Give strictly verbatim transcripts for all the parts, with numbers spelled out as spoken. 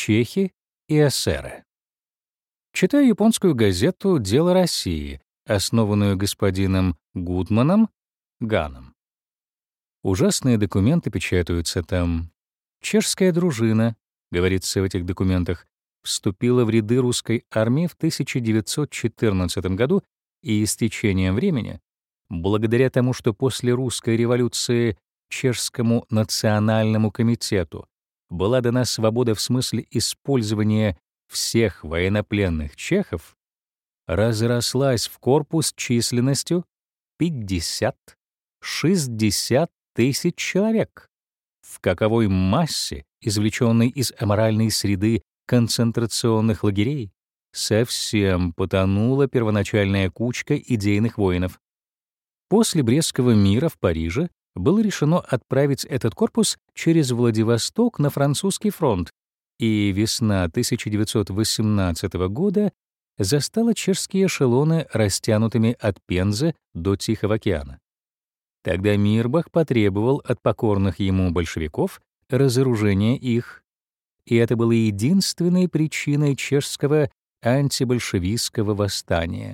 Чехи и эсеры. Читаю японскую газету «Дело России», основанную господином Гудманом Ганом. Ужасные документы печатаются там. Чешская дружина, говорится в этих документах, вступила в ряды русской армии в тысяча девятьсот четырнадцатом году, и с течением времени, благодаря тому, что после русской революции Чешскому национальному комитету была дана свобода в смысле использования всех военнопленных чехов, разрослась в корпус численностью пятьдесят-шестьдесят тысяч человек. В каковой массе, извлеченной из аморальной среды концентрационных лагерей, совсем потонула первоначальная кучка идейных воинов. После Брестского мира в Париже было решено отправить этот корпус через Владивосток на французский фронт, и весна тысяча девятьсот восемнадцатого года застала чешские эшелоны растянутыми от Пензы до Тихого океана. Тогда Мирбах потребовал от покорных ему большевиков разоружения их, и это было единственной причиной чешского антибольшевистского восстания.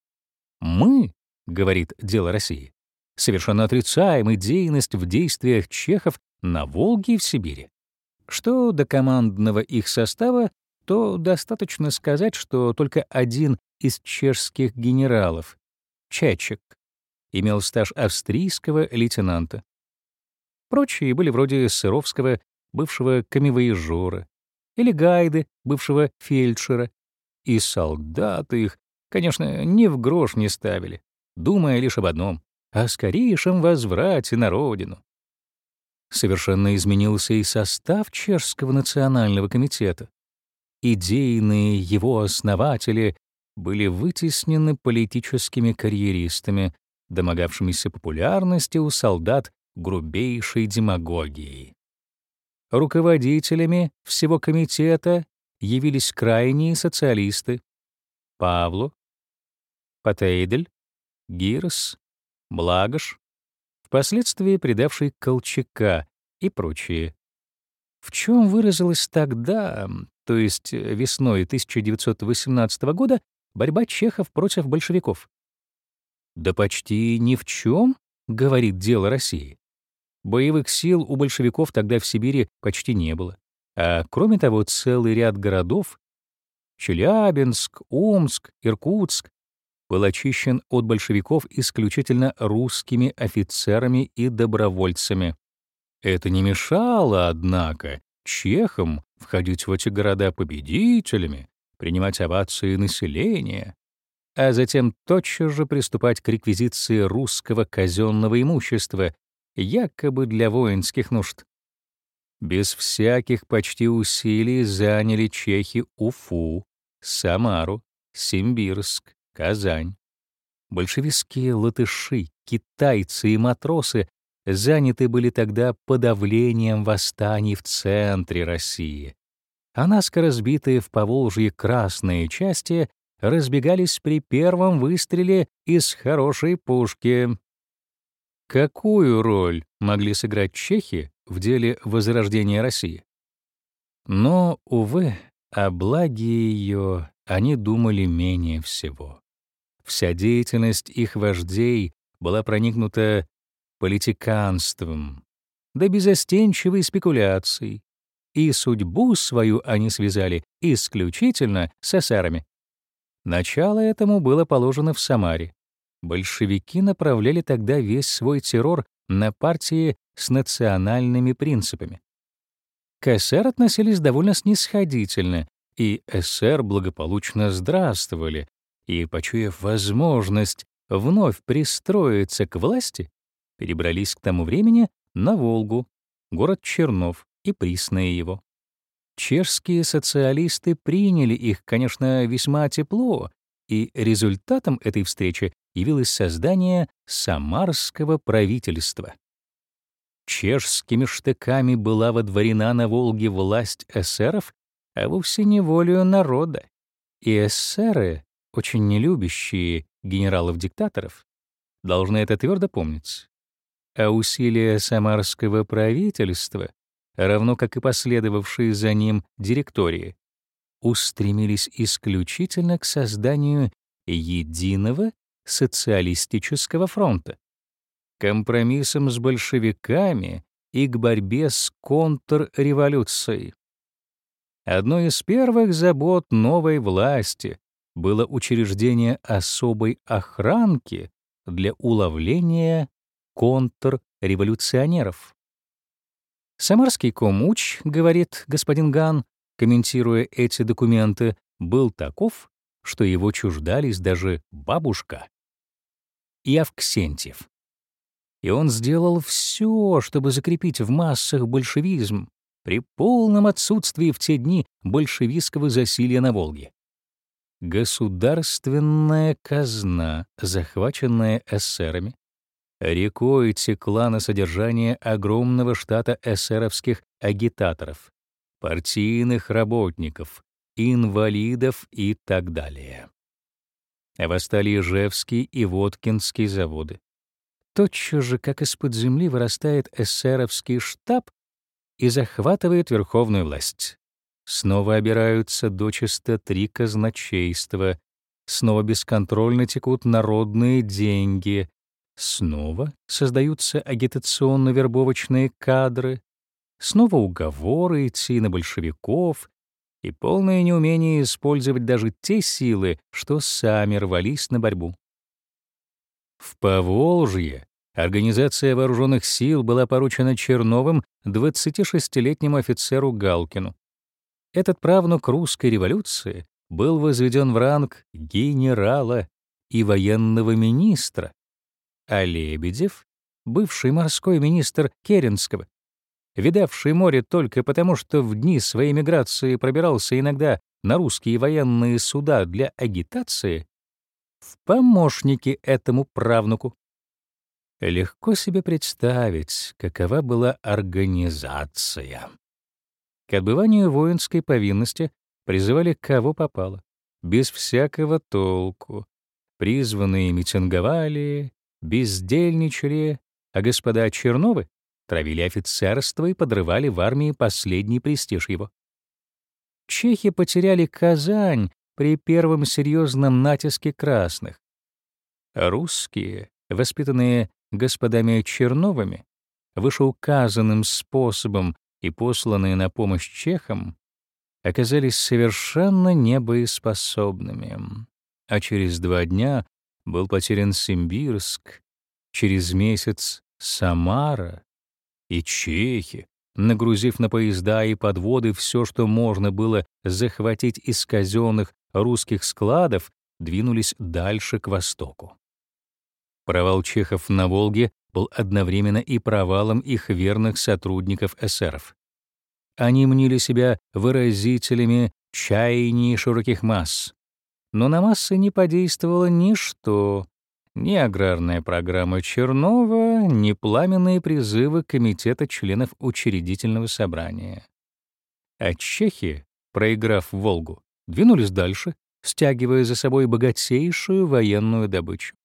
«Мы, — говорит «Дело России», — совершенно отрицаем идейность в действиях чехов на Волге и в Сибири. Что до командного их состава, то достаточно сказать, что только один из чешских генералов, Чечек, имел стаж австрийского лейтенанта. Прочие были вроде Сыровского, бывшего камевояжера, или Гайды, бывшего фельдшера, и солдаты их, конечно, ни в грош не ставили, думая лишь об одном — о скорейшем возврате на родину. Совершенно изменился и состав Чешского национального комитета. Идейные его основатели были вытеснены политическими карьеристами, домогавшимися популярности у солдат грубейшей демагогией. Руководителями всего комитета явились крайние социалисты Павло, Патейдель, Гирс, Благош, впоследствии предавший Колчака и прочие. В чем выразилась тогда, то есть весной тысяча девятьсот восемнадцатого года, борьба чехов против большевиков? Да почти ни в чем, говорит «Дело России». Боевых сил у большевиков тогда в Сибири почти не было. А кроме того, целый ряд городов — Челябинск, Омск, Иркутск — был очищен от большевиков исключительно русскими офицерами и добровольцами. Это не мешало, однако, чехам входить в эти города победителями, принимать овации населения, а затем тотчас же приступать к реквизиции русского казенного имущества, якобы для воинских нужд. Без всяких почти усилий заняли чехи Уфу, Самару, Симбирск, Казань. Большевистские латыши, китайцы и матросы заняты были тогда подавлением восстаний в центре России, а наскоро сбитые в Поволжье красные части разбегались при первом выстреле из хорошей пушки. Какую роль могли сыграть чехи в деле возрождения России? Но, увы, о благе ее они думали менее всего. Вся деятельность их вождей была проникнута политиканством, да безостенчивой спекуляцией, и судьбу свою они связали исключительно с эсерами. Начало этому было положено в Самаре. Большевики направляли тогда весь свой террор на партии с национальными принципами. К эсер относились довольно снисходительно, и эсер благополучно здравствовали, и, почуяв возможность вновь пристроиться к власти, перебрались к тому времени на Волгу, город Чернов и присные его. Чешские социалисты приняли их, конечно, весьма тепло, и результатом этой встречи явилось создание самарского правительства. Чешскими штыками была водворена на Волге власть эсеров, а вовсе не волею народа. И эсеры, очень нелюбящие генералов-диктаторов, должны это твердо помнить. А усилия самарского правительства равно как и последовавшие за ним директории, устремились исключительно к созданию единого социалистического фронта, компромиссом с большевиками и к борьбе с контрреволюцией. Одной из первых забот новой власти было учреждение особой охранки для уловления контрреволюционеров. Самарский комуч, говорит господин Ган, комментируя эти документы, был таков, что его чуждались даже бабушка и Авксентьев. И он сделал все, чтобы закрепить в массах большевизм при полном отсутствии в те дни большевистского засилья на Волге. Государственная казна, захваченная эсерами, рекой текла на содержание огромного штата эсеровских агитаторов, партийных работников, инвалидов и так далее. Восстали Ижевский и Воткинский заводы. Тотчас же, как из-под земли вырастает эсеровский штаб и захватывает верховную власть. Снова обираются дочисто три казначейства, снова бесконтрольно текут народные деньги, снова создаются агитационно-вербовочные кадры, снова уговоры идти на большевиков и полное неумение использовать даже те силы, что сами рвались на борьбу. В Поволжье организация вооруженных сил была поручена Черновым двадцатишестилетнему офицеру Галкину. Этот правнук русской революции был возведен в ранг генерала и военного министра, а Лебедев, бывший морской министр Керенского, видавший море только потому, что в дни своей миграции пробирался иногда на русские военные суда для агитации, в помощники этому правнуку. Легко себе представить, какова была организация. К отбыванию воинской повинности призывали кого попало, без всякого толку. Призванные митинговали, бездельничали, а господа Черновы травили офицерство и подрывали в армии последний престиж его. Чехи потеряли Казань при первом серьезном натиске красных. А русские, воспитанные господами Черновыми, вышеуказанным способом и посланные на помощь чехам, оказались совершенно небоеспособными. А через два дня был потерян Симбирск, через месяц — Самара, и чехи, нагрузив на поезда и подводы все, что можно было захватить из казенных русских складов, двинулись дальше к востоку. Провал чехов на Волге был одновременно и провалом их верных сотрудников эсеров. Они мнили себя выразителями чаяний широких масс, но на массы не подействовало ничто, ни аграрная программа Чернова, ни пламенные призывы комитета членов учредительного собрания. А чехи, проиграв Волгу, двинулись дальше, стягивая за собой богатейшую военную добычу.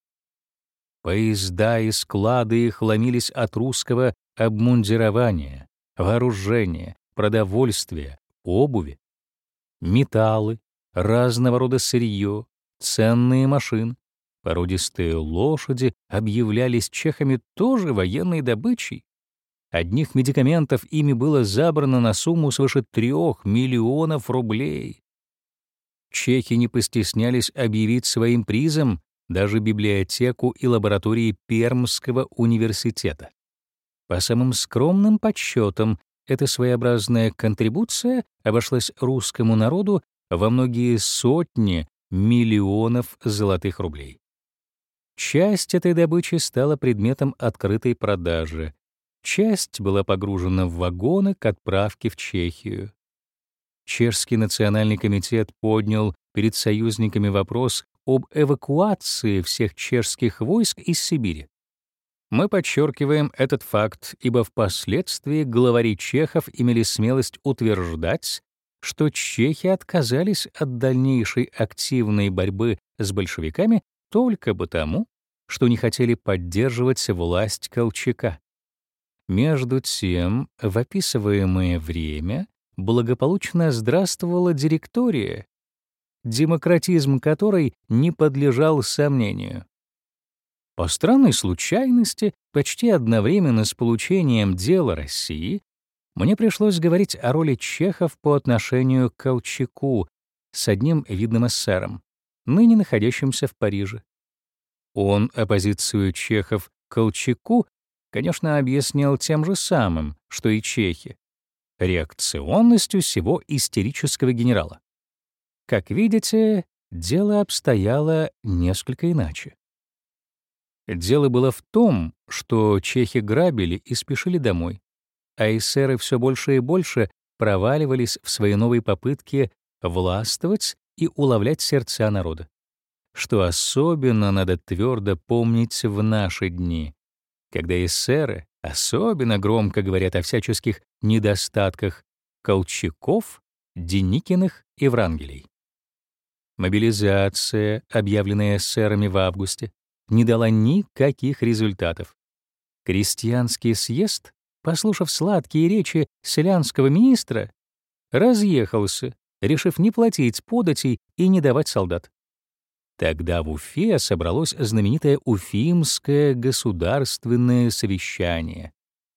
Поезда и склады их ломились от русского обмундирования, вооружения, продовольствия, обуви, металлы, разного рода сырье, ценные машины, породистые лошади объявлялись чехами тоже военной добычей. Одних медикаментов ими было забрано на сумму свыше трех миллионов рублей. Чехи не постеснялись объявить своим призом даже библиотеку и лаборатории Пермского университета. По самым скромным подсчетам, эта своеобразная контрибуция обошлась русскому народу во многие сотни миллионов золотых рублей. Часть этой добычи стала предметом открытой продажи, часть была погружена в вагоны к отправке в Чехию. Чешский национальный комитет поднял перед союзниками вопрос об эвакуации всех чешских войск из Сибири. Мы подчеркиваем этот факт, ибо впоследствии главари чехов имели смелость утверждать, что чехи отказались от дальнейшей активной борьбы с большевиками только потому, что не хотели поддерживать власть Колчака. Между тем, в описываемое время благополучно здравствовала директория, демократизм которой не подлежал сомнению. По странной случайности, почти одновременно с получением дела России, мне пришлось говорить о роли чехов по отношению к Колчаку с одним видным эсером, ныне находящимся в Париже. Он оппозицию чехов к Колчаку, конечно, объяснил тем же самым, что и чехи — реакционностью сего истерического генерала. Как видите, дело обстояло несколько иначе. Дело было в том, что чехи грабили и спешили домой, а эсеры все больше и больше проваливались в свои новые попытки властвовать и улавлять сердца народа. Что особенно надо твердо помнить в наши дни, когда эсеры особенно громко говорят о всяческих недостатках Колчаков, Деникиных и Врангелей. Мобилизация, объявленная эсерами в августе, не дала никаких результатов. Крестьянский съезд, послушав сладкие речи селянского министра, разъехался, решив не платить податей и не давать солдат. Тогда в Уфе собралось знаменитое Уфимское государственное совещание.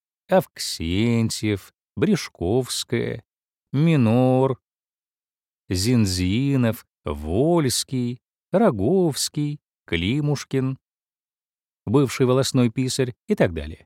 Авксентьев, Брешковская, Минор, Зинзинов, Вольский, Роговский, Климушкин, бывший волостной писарь и так далее.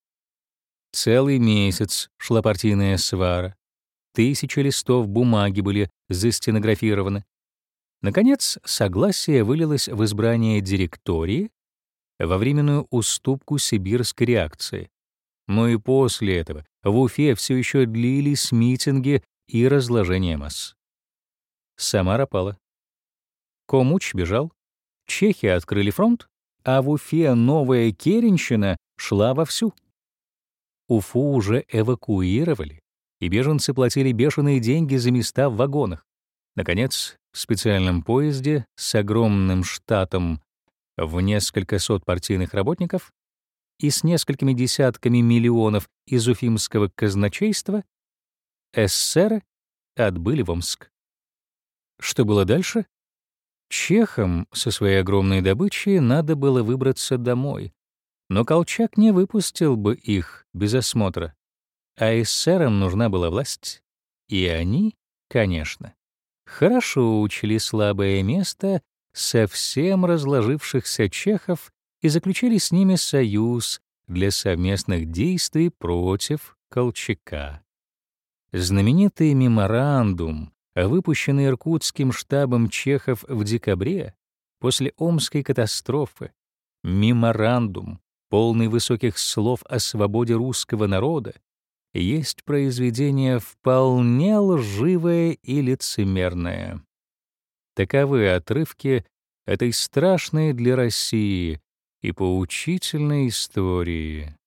Целый месяц шла партийная свара. Тысячи листов бумаги были застенографированы. Наконец, согласие вылилось в избрание директории во временную уступку сибирской реакции. Но и после этого в Уфе все еще длились митинги и разложение масс. Самара пала. Комуч бежал. Чехи открыли фронт, а в Уфе новая керенщина шла вовсю. Уфу уже эвакуировали, и беженцы платили бешеные деньги за места в вагонах. Наконец, в специальном поезде с огромным штатом в несколько сот партийных работников и с несколькими десятками миллионов из уфимского казначейства эсеры отбыли в Омск. Что было дальше? Чехам со своей огромной добычей надо было выбраться домой, но Колчак не выпустил бы их без осмотра, а эсерам нужна была власть, и они, конечно, хорошо учли слабое место совсем разложившихся чехов и заключили с ними союз для совместных действий против Колчака. Знаменитый меморандум, выпущенный Иркутским штабом чехов в декабре после Омской катастрофы, меморандум, полный высоких слов о свободе русского народа, есть произведение вполне лживое и лицемерное. Таковы отрывки этой страшной для России и поучительной истории.